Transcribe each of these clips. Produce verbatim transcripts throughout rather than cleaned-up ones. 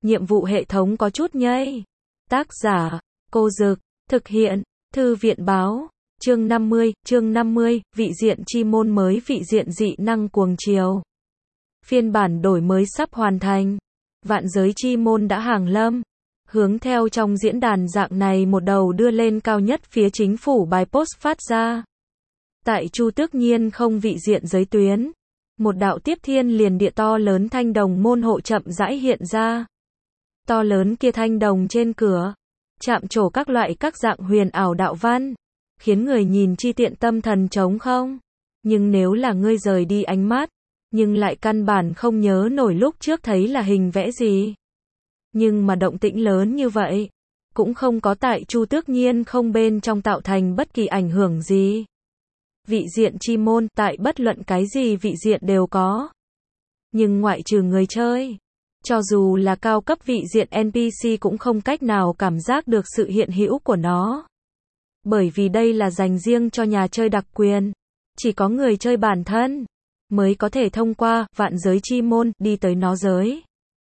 nhiệm vụ hệ thống có chút nhây. Tác giả, Cô Dực, thực hiện, Thư viện Báo, chương năm mươi, chương năm mươi, vị diện chi môn mới vị diện dị năng cuồng chiều. Phiên bản đổi mới sắp hoàn thành. Vạn giới chi môn đã hàng lâm. Hướng theo trong diễn đàn dạng này một đầu đưa lên cao nhất phía chính phủ bài post phát ra. Tại Chu Tước Nhiên không vị diện giới tuyến. Một đạo tiếp thiên liền địa to lớn thanh đồng môn hộ chậm rãi hiện ra. To lớn kia thanh đồng trên cửa. Chạm trổ các loại các dạng huyền ảo đạo văn. Khiến người nhìn chi tiện tâm thần trống không. Nhưng nếu là ngươi rời đi ánh mắt. Nhưng lại căn bản không nhớ nổi lúc trước thấy là hình vẽ gì. Nhưng mà động tĩnh lớn như vậy. Cũng không có tại Chu Tước Nhiên không bên trong tạo thành bất kỳ ảnh hưởng gì. Vị diện chi môn tại bất luận cái gì vị diện đều có. Nhưng ngoại trừ người chơi. Cho dù là cao cấp vị diện en pê xê cũng không cách nào cảm giác được sự hiện hữu của nó. Bởi vì đây là dành riêng cho nhà chơi đặc quyền. Chỉ có người chơi bản thân mới có thể thông qua vạn giới chi môn đi tới nó giới.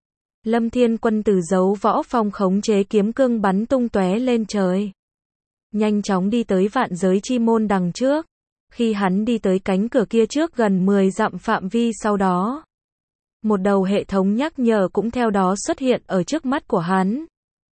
Lâm Thiên Quân từ dấu võ phong khống chế kiếm cương bắn tung tóe lên trời. Nhanh chóng đi tới vạn giới chi môn đằng trước. Khi hắn đi tới cánh cửa kia trước gần mười dặm phạm vi sau đó. Một đầu hệ thống nhắc nhở cũng theo đó xuất hiện ở trước mắt của hắn.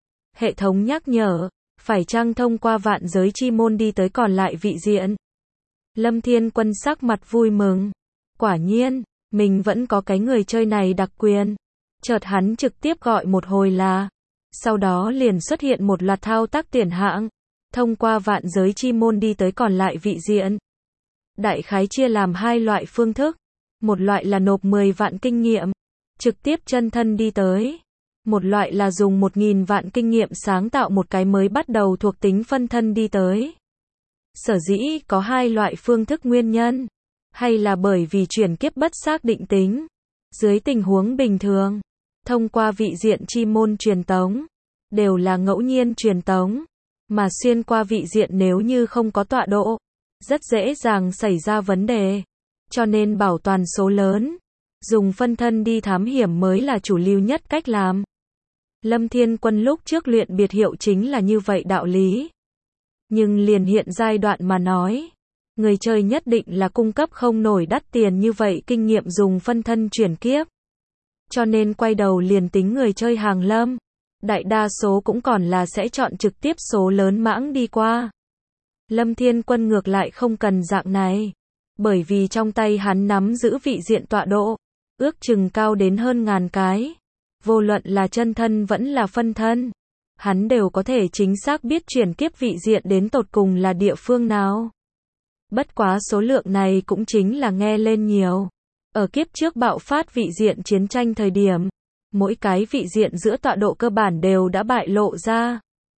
Hệ thống nhắc nhở, phải chăng thông qua vạn giới chi môn đi tới còn lại vị diện. Lâm Thiên Quân sắc mặt vui mừng. Quả nhiên, mình vẫn có cái người chơi này đặc quyền. Chợt hắn trực tiếp gọi một hồi là. Sau đó liền xuất hiện một loạt thao tác tiền hạng. Thông qua vạn giới chi môn đi tới còn lại vị diện. Đại khái chia làm hai loại phương thức. Một loại là nộp mười vạn kinh nghiệm. Trực tiếp chân thân đi tới. Một loại là dùng một nghìn vạn kinh nghiệm sáng tạo một cái mới bắt đầu thuộc tính phân thân đi tới. Sở dĩ có hai loại phương thức nguyên nhân. Hay là bởi vì chuyển kiếp bất xác định tính. Dưới tình huống bình thường. Thông qua vị diện chi môn truyền tống. Đều là ngẫu nhiên truyền tống. Mà xuyên qua vị diện nếu như không có tọa độ. Rất dễ dàng xảy ra vấn đề. Cho nên bảo toàn số lớn. Dùng phân thân đi thám hiểm mới là chủ lưu nhất cách làm. Lâm Thiên Quân lúc trước luyện biệt hiệu chính là như vậy đạo lý. Nhưng liền hiện giai đoạn mà nói. Người chơi nhất định là cung cấp không nổi đắt tiền như vậy kinh nghiệm dùng phân thân chuyển kiếp. Cho nên quay đầu liền tính người chơi hàng lâm. Đại đa số cũng còn là sẽ chọn trực tiếp số lớn mãng đi qua. Lâm Thiên Quân ngược lại không cần dạng này. Bởi vì trong tay hắn nắm giữ vị diện tọa độ. Ước chừng cao đến hơn ngàn cái. Vô luận là chân thân vẫn là phân thân. Hắn đều có thể chính xác biết chuyển kiếp vị diện đến tột cùng là địa phương nào. Bất quá số lượng này cũng chính là nghe lên nhiều. Ở kiếp trước bạo phát vị diện chiến tranh thời điểm. Mỗi cái vị diện giữa tọa độ cơ bản đều đã bại lộ ra.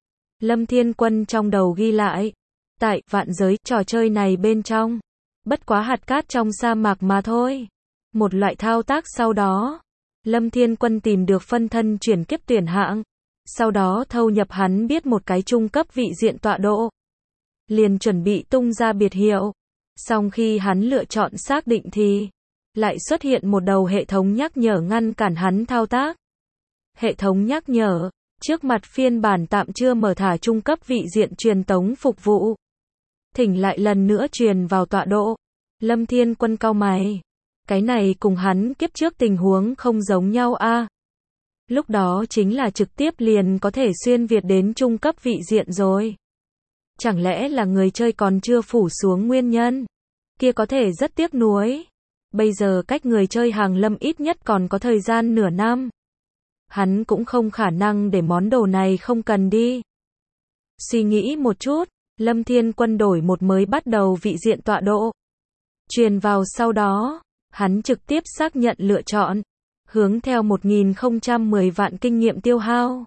Lâm Thiên Quân trong đầu ghi lại. Tại vạn giới trò chơi này bên trong. Bất quá hạt cát trong sa mạc mà thôi. Một loại thao tác sau đó. Lâm Thiên Quân tìm được phân thân chuyển kiếp tuyển hạng. Sau đó thâu nhập hắn biết một cái trung cấp vị diện tọa độ. Liền chuẩn bị tung ra biệt hiệu. Xong khi hắn lựa chọn xác định thì. Lại xuất hiện một đầu hệ thống nhắc nhở ngăn cản hắn thao tác. Hệ thống nhắc nhở. Trước mặt phiên bản tạm chưa mở thả trung cấp vị diện truyền tống phục vụ. Thỉnh lại lần nữa truyền vào tọa độ. Lâm Thiên Quân cau mày. Cái này cùng hắn kiếp trước tình huống không giống nhau a. À, lúc đó chính là trực tiếp liền có thể xuyên việt đến trung cấp vị diện rồi. Chẳng lẽ là người chơi còn chưa phủ xuống nguyên nhân? Kia có thể rất tiếc nuối. Bây giờ cách người chơi hàng lâm ít nhất còn có thời gian nửa năm. Hắn cũng không khả năng để món đồ này không cần đi. Suy nghĩ một chút. Lâm Thiên Quân đổi một mới bắt đầu vị diện tọa độ. Truyền vào sau đó, hắn trực tiếp xác nhận lựa chọn. Hướng theo một nghìn không trăm mười vạn kinh nghiệm tiêu hao.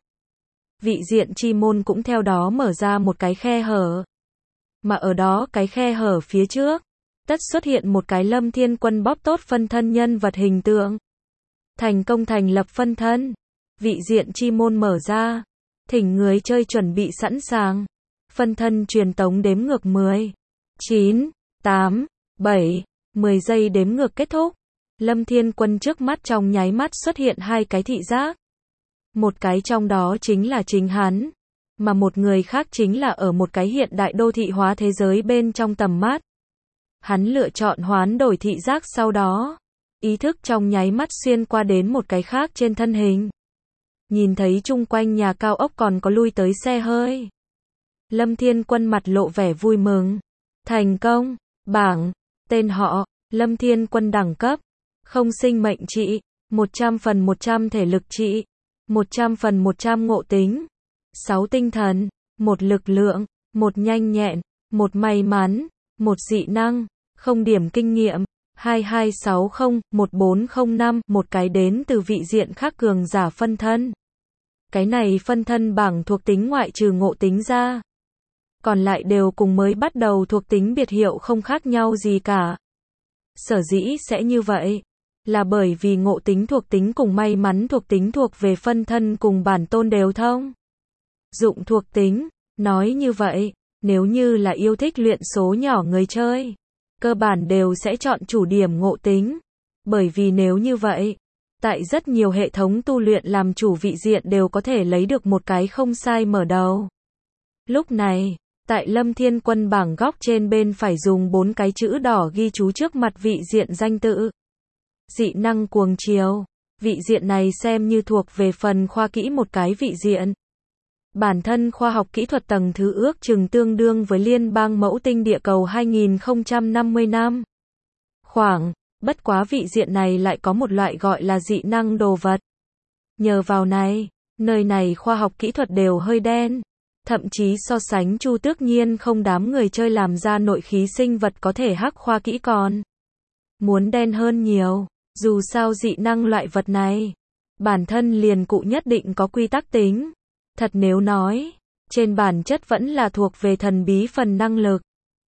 Vị diện chi môn cũng theo đó mở ra một cái khe hở. Mà ở đó cái khe hở phía trước, tất xuất hiện một cái Lâm Thiên Quân bóp tốt phân thân nhân vật hình tượng. Thành công thành lập phân thân. Vị diện chi môn mở ra. Thỉnh người chơi chuẩn bị sẵn sàng. Phân thân truyền tống đếm ngược mười, chín, tám, bảy, mười giây đếm ngược kết thúc. Lâm Thiên Quân trước mắt trong nháy mắt xuất hiện hai cái thị giác. Một cái trong đó chính là chính hắn, mà một người khác chính là ở một cái hiện đại đô thị hóa thế giới bên trong tầm mắt. Hắn lựa chọn hoán đổi thị giác sau đó, ý thức trong nháy mắt xuyên qua đến một cái khác trên thân hình. Nhìn thấy chung quanh nhà cao ốc còn có lui tới xe hơi. Lâm Thiên Quân mặt lộ vẻ vui mừng. Thành công, bảng, tên họ, Lâm Thiên Quân đẳng cấp, không sinh mệnh trị, một trăm phần một trăm thể lực trị, một trăm phần một trăm ngộ tính, sáu tinh thần, một lực lượng, một nhanh nhẹn, một may mắn, một dị năng, không điểm kinh nghiệm, hai hai sáu không, một bốn không năm, một cái đến từ vị diện khác cường giả phân thân. Cái này phân thân bảng thuộc tính ngoại trừ ngộ tính ra, còn lại đều cùng mới bắt đầu thuộc tính biệt hiệu không khác nhau gì cả. Sở dĩ sẽ như vậy, là bởi vì ngộ tính thuộc tính cùng may mắn thuộc tính thuộc về phân thân cùng bản tôn đều thông dụng thuộc tính. Nói như vậy, nếu như là yêu thích luyện số nhỏ người chơi, cơ bản đều sẽ chọn chủ điểm ngộ tính. Bởi vì nếu như vậy, tại rất nhiều hệ thống tu luyện làm chủ vị diện đều có thể lấy được một cái không sai mở đầu. Lúc này, tại Lâm Thiên Quân bảng góc trên bên phải dùng bốn cái chữ đỏ ghi chú trước mặt vị diện danh tự. Dị năng cuồng chiều. Vị diện này xem như thuộc về phần khoa kỹ một cái vị diện. Bản thân khoa học kỹ thuật tầng thứ ước chừng tương đương với liên bang mẫu tinh địa cầu hai nghìn không trăm năm mươi năm. Khoảng, bất quá vị diện này lại có một loại gọi là dị năng đồ vật. Nhờ vào này, nơi này khoa học kỹ thuật đều hơi đen. Thậm chí so sánh Chu Tước Nhiên không đám người chơi làm ra nội khí sinh vật có thể hắc khoa kỹ còn muốn đen hơn nhiều. Dù sao dị năng loại vật này, bản thân liền cụ nhất định có quy tắc tính. Thật nếu nói, trên bản chất vẫn là thuộc về thần bí phần năng lực.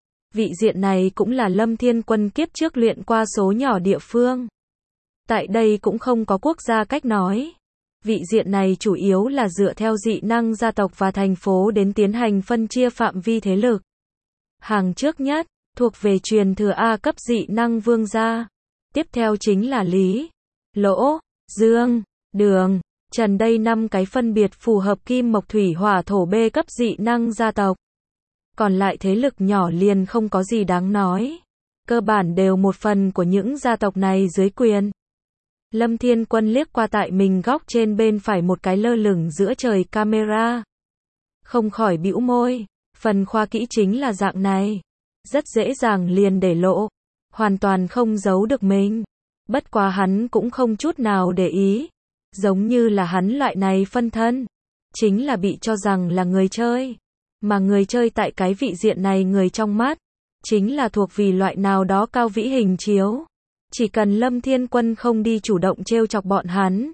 Vị diện này cũng là Lâm Thiên Quân kiếp trước luyện qua số nhỏ địa phương. Tại đây cũng không có quốc gia cách nói. Vị diện này chủ yếu là dựa theo dị năng gia tộc và thành phố đến tiến hành phân chia phạm vi thế lực. Hàng trước nhất, thuộc về truyền thừa A cấp dị năng vương gia. Tiếp theo chính là Lý, Lỗ, Dương, Đường, Trần đây năm cái phân biệt phù hợp kim mộc thủy hỏa thổ B cấp dị năng gia tộc. Còn lại thế lực nhỏ liền không có gì đáng nói. Cơ bản đều một phần của những gia tộc này dưới quyền. Lâm Thiên Quân liếc qua tại mình góc trên bên phải một cái lơ lửng giữa trời camera. Không khỏi bĩu môi, phần khoa kỹ chính là dạng này. Rất dễ dàng liền để lộ. Hoàn toàn không giấu được mình. Bất quá hắn cũng không chút nào để ý. Giống như là hắn loại này phân thân. Chính là bị cho rằng là người chơi. Mà người chơi tại cái vị diện này người trong mắt. Chính là thuộc vì loại nào đó cao vĩ hình chiếu. Chỉ cần Lâm Thiên Quân không đi chủ động trêu chọc bọn hắn.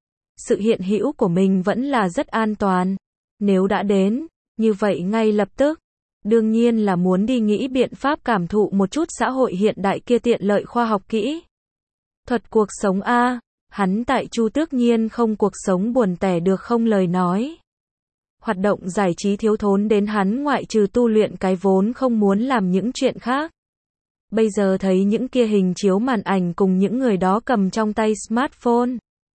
Sự hiện hữu của mình vẫn là rất an toàn. Nếu đã đến, như vậy ngay lập tức. Đương nhiên là muốn đi nghĩ biện pháp cảm thụ một chút xã hội hiện đại kia tiện lợi khoa học kỹ thuật cuộc sống a. Hắn tại Chu Tước Nhiên không cuộc sống buồn tẻ được không lời nói. Hoạt động giải trí thiếu thốn đến hắn ngoại trừ tu luyện cái vốn không muốn làm những chuyện khác. Bây giờ thấy những kia hình chiếu màn ảnh cùng những người đó cầm trong tay smartphone.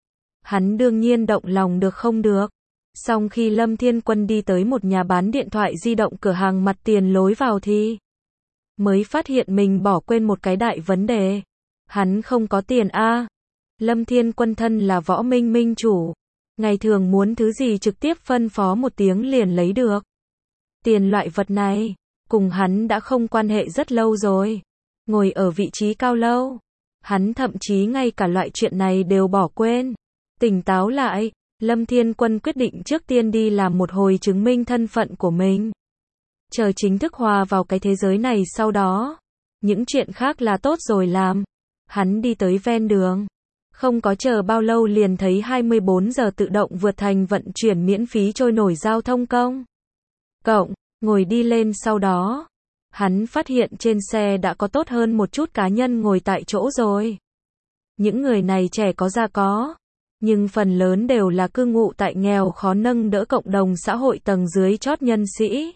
Hắn đương nhiên động lòng được không được. Xong khi Lâm Thiên Quân đi tới một nhà bán điện thoại di động cửa hàng mặt tiền lối vào thì mới phát hiện mình bỏ quên một cái đại vấn đề. Hắn không có tiền a. Lâm Thiên Quân thân là võ minh minh chủ. Ngày thường muốn thứ gì trực tiếp phân phó một tiếng liền lấy được. Tiền loại vật này, cùng hắn đã không quan hệ rất lâu rồi. Ngồi ở vị trí cao lâu. Hắn thậm chí ngay cả loại chuyện này đều bỏ quên. Tỉnh táo lại, Lâm Thiên Quân quyết định trước tiên đi làm một hồi chứng minh thân phận của mình. Chờ chính thức hòa vào cái thế giới này sau đó. Những chuyện khác là tốt rồi làm. Hắn đi tới ven đường. Không có chờ bao lâu liền thấy hai mươi bốn giờ tự động vượt thành vận chuyển miễn phí trôi nổi giao thông công cộng. Ngồi đi lên sau đó. Hắn phát hiện trên xe đã có tốt hơn một chút cá nhân ngồi tại chỗ rồi. Những người này trẻ có già có. Nhưng phần lớn đều là cư ngụ tại nghèo khó nâng đỡ cộng đồng xã hội tầng dưới chót nhân sĩ.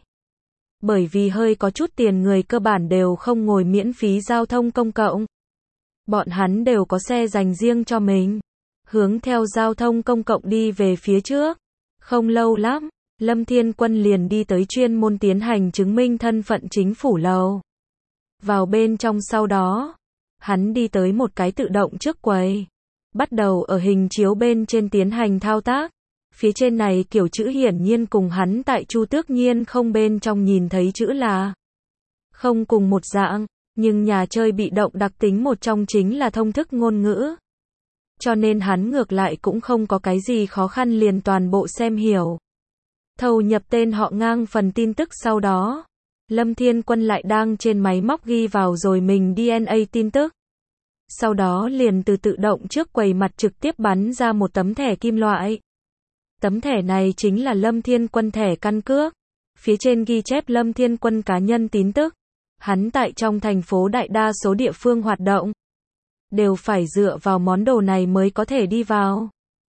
Bởi vì hơi có chút tiền người cơ bản đều không ngồi miễn phí giao thông công cộng. Bọn hắn đều có xe dành riêng cho mình. hướng theo giao thông công cộng đi về phía trước. Không lâu lắm, Lâm Thiên Quân liền đi tới chuyên môn tiến hành chứng minh thân phận chính phủ lầu. Vào bên trong sau đó, hắn đi tới một cái tự động trước quầy. Bắt đầu ở hình chiếu bên trên tiến hành thao tác. Phía trên này kiểu chữ hiển nhiên cùng hắn tại Chu Tước Nhiên không bên trong nhìn thấy chữ là không cùng một dạng, nhưng nhà chơi bị động đặc tính một trong chính là thông thức ngôn ngữ. Cho nên hắn ngược lại cũng không có cái gì khó khăn liền toàn bộ xem hiểu. Thâu nhập tên họ ngang phần tin tức sau đó, Lâm Thiên Quân lại đang trên máy móc ghi vào rồi mình đê en a tin tức. Sau đó liền từ tự động trước quầy mặt trực tiếp bắn ra một tấm thẻ kim loại. Tấm thẻ này chính là Lâm Thiên Quân thẻ căn cước. Phía trên ghi chép Lâm Thiên Quân cá nhân tin tức. Hắn tại trong thành phố đại đa số địa phương hoạt động, đều phải dựa vào món đồ này mới có thể đi vào.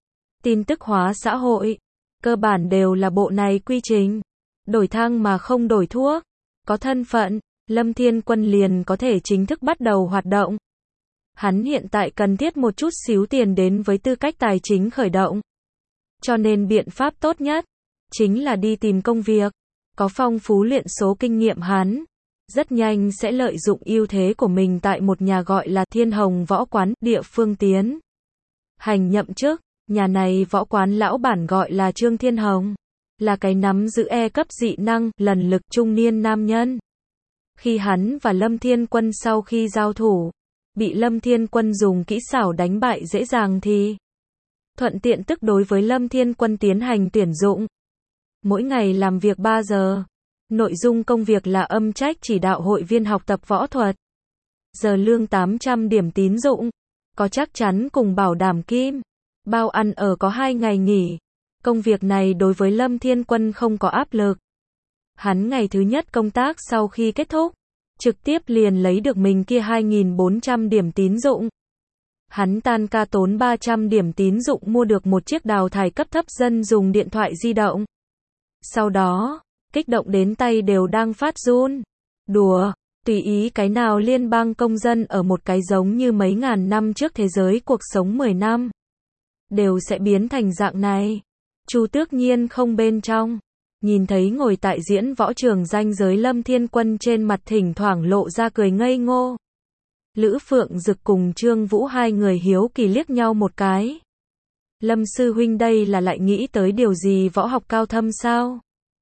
Tin tức hóa xã hội, cơ bản đều là bộ này quy trình. Đổi thang mà không đổi thuốc. Có thân phận, Lâm Thiên Quân liền có thể chính thức bắt đầu hoạt động. Hắn hiện tại cần thiết một chút xíu tiền đến với tư cách tài chính khởi động. Cho nên biện pháp tốt nhất, chính là đi tìm công việc. Có phong phú luyện số kinh nghiệm hắn, rất nhanh sẽ lợi dụng ưu thế của mình tại một nhà gọi là Thiên Hồng Võ Quán, địa phương tiến hành nhậm chức. Nhà này võ quán lão bản gọi là Trương Thiên Hồng, là cái nắm giữ E cấp dị năng, lần lực trung niên nam nhân. Khi hắn và Lâm Thiên Quân sau khi giao thủ, bị Lâm Thiên Quân dùng kỹ xảo đánh bại dễ dàng thì thuận tiện tức đối với Lâm Thiên Quân tiến hành tuyển dụng. Mỗi ngày làm việc ba giờ. Nội dung công việc là âm trách chỉ đạo hội viên học tập võ thuật. Giờ lương tám trăm điểm tín dụng. Có chắc chắn cùng bảo đảm kim. Bao ăn ở có hai ngày nghỉ. Công việc này đối với Lâm Thiên Quân không có áp lực. Hắn ngày thứ nhất công tác sau khi kết thúc, trực tiếp liền lấy được mình kia hai nghìn bốn trăm điểm tín dụng. Hắn tan ca tốn ba trăm điểm tín dụng mua được một chiếc đào thải cấp thấp dân dùng điện thoại di động. Sau đó, kích động đến tay đều đang phát run. Đùa, tùy ý cái nào liên bang công dân ở một cái giống như mấy ngàn năm trước thế giới cuộc sống mười năm, đều sẽ biến thành dạng này. Chu Tước Nhiên không bên trong, nhìn thấy ngồi tại diễn võ trường ranh giới Lâm Thiên Quân trên mặt thỉnh thoảng lộ ra cười ngây ngô. Lữ Phượng Dực cùng Trương Vũ hai người hiếu kỳ liếc nhau một cái. Lâm sư huynh đây là lại nghĩ tới điều gì võ học cao thâm sao?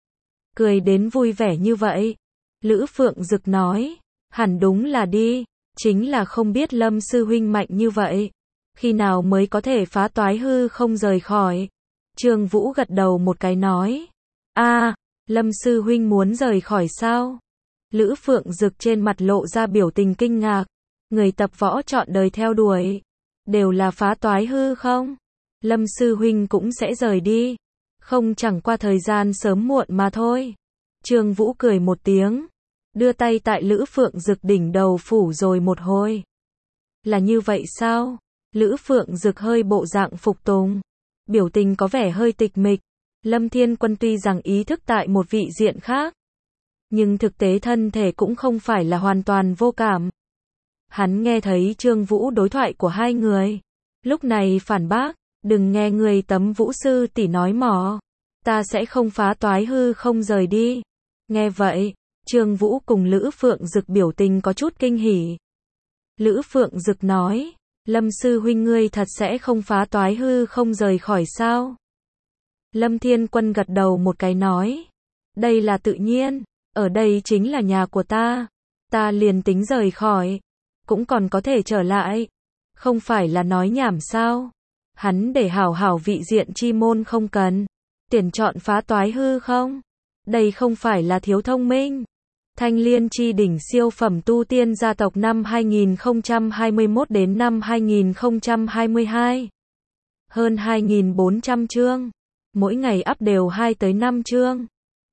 Cười đến vui vẻ như vậy. Lữ Phượng Dực nói, hẳn đúng là đi, chính là không biết Lâm sư huynh mạnh như vậy, khi nào mới có thể phá toái hư không rời khỏi. Trương Vũ gật đầu một cái nói, a, Lâm sư huynh muốn rời khỏi sao? Lữ Phượng Dực trên mặt lộ ra biểu tình kinh ngạc. Người tập võ trọn đời theo đuổi, đều là phá toái hư không? Lâm sư huynh cũng sẽ rời đi. Không, chẳng qua thời gian sớm muộn mà thôi. Trương Vũ cười một tiếng, đưa tay tại Lữ Phượng Dực đỉnh đầu phủ rồi một hồi. Là như vậy sao? Lữ Phượng Dực hơi bộ dạng phục tùng, biểu tình có vẻ hơi tịch mịch. Lâm Thiên Quân tuy rằng ý thức tại một vị diện khác, nhưng thực tế thân thể cũng không phải là hoàn toàn vô cảm. Hắn nghe thấy Trương Vũ đối thoại của hai người, lúc này phản bác, đừng nghe người Tấm Vũ sư tỷ nói mỏ, ta sẽ không phá toái hư không rời đi. Nghe vậy, Trương Vũ cùng Lữ Phượng Dực biểu tình có chút kinh hỉ. Lữ Phượng Dực nói, Lâm sư huynh ngươi thật sẽ không phá toái hư không rời khỏi sao? Lâm Thiên Quân gật đầu một cái nói, đây là tự nhiên, ở đây chính là nhà của ta, ta liền tính rời khỏi, cũng còn có thể trở lại, không phải là nói nhảm sao? Hắn để hảo hảo vị diện chi môn không cần, tuyển chọn phá toái hư không? Đây không phải là thiếu thông minh. Thanh Liên chi đỉnh siêu phẩm tu tiên gia tộc năm hai nghìn không trăm hai mươi mốt đến năm hai nghìn không trăm hai mươi hai. Hơn hai nghìn bốn trăm chương. Mỗi ngày up đều hai tới năm chương.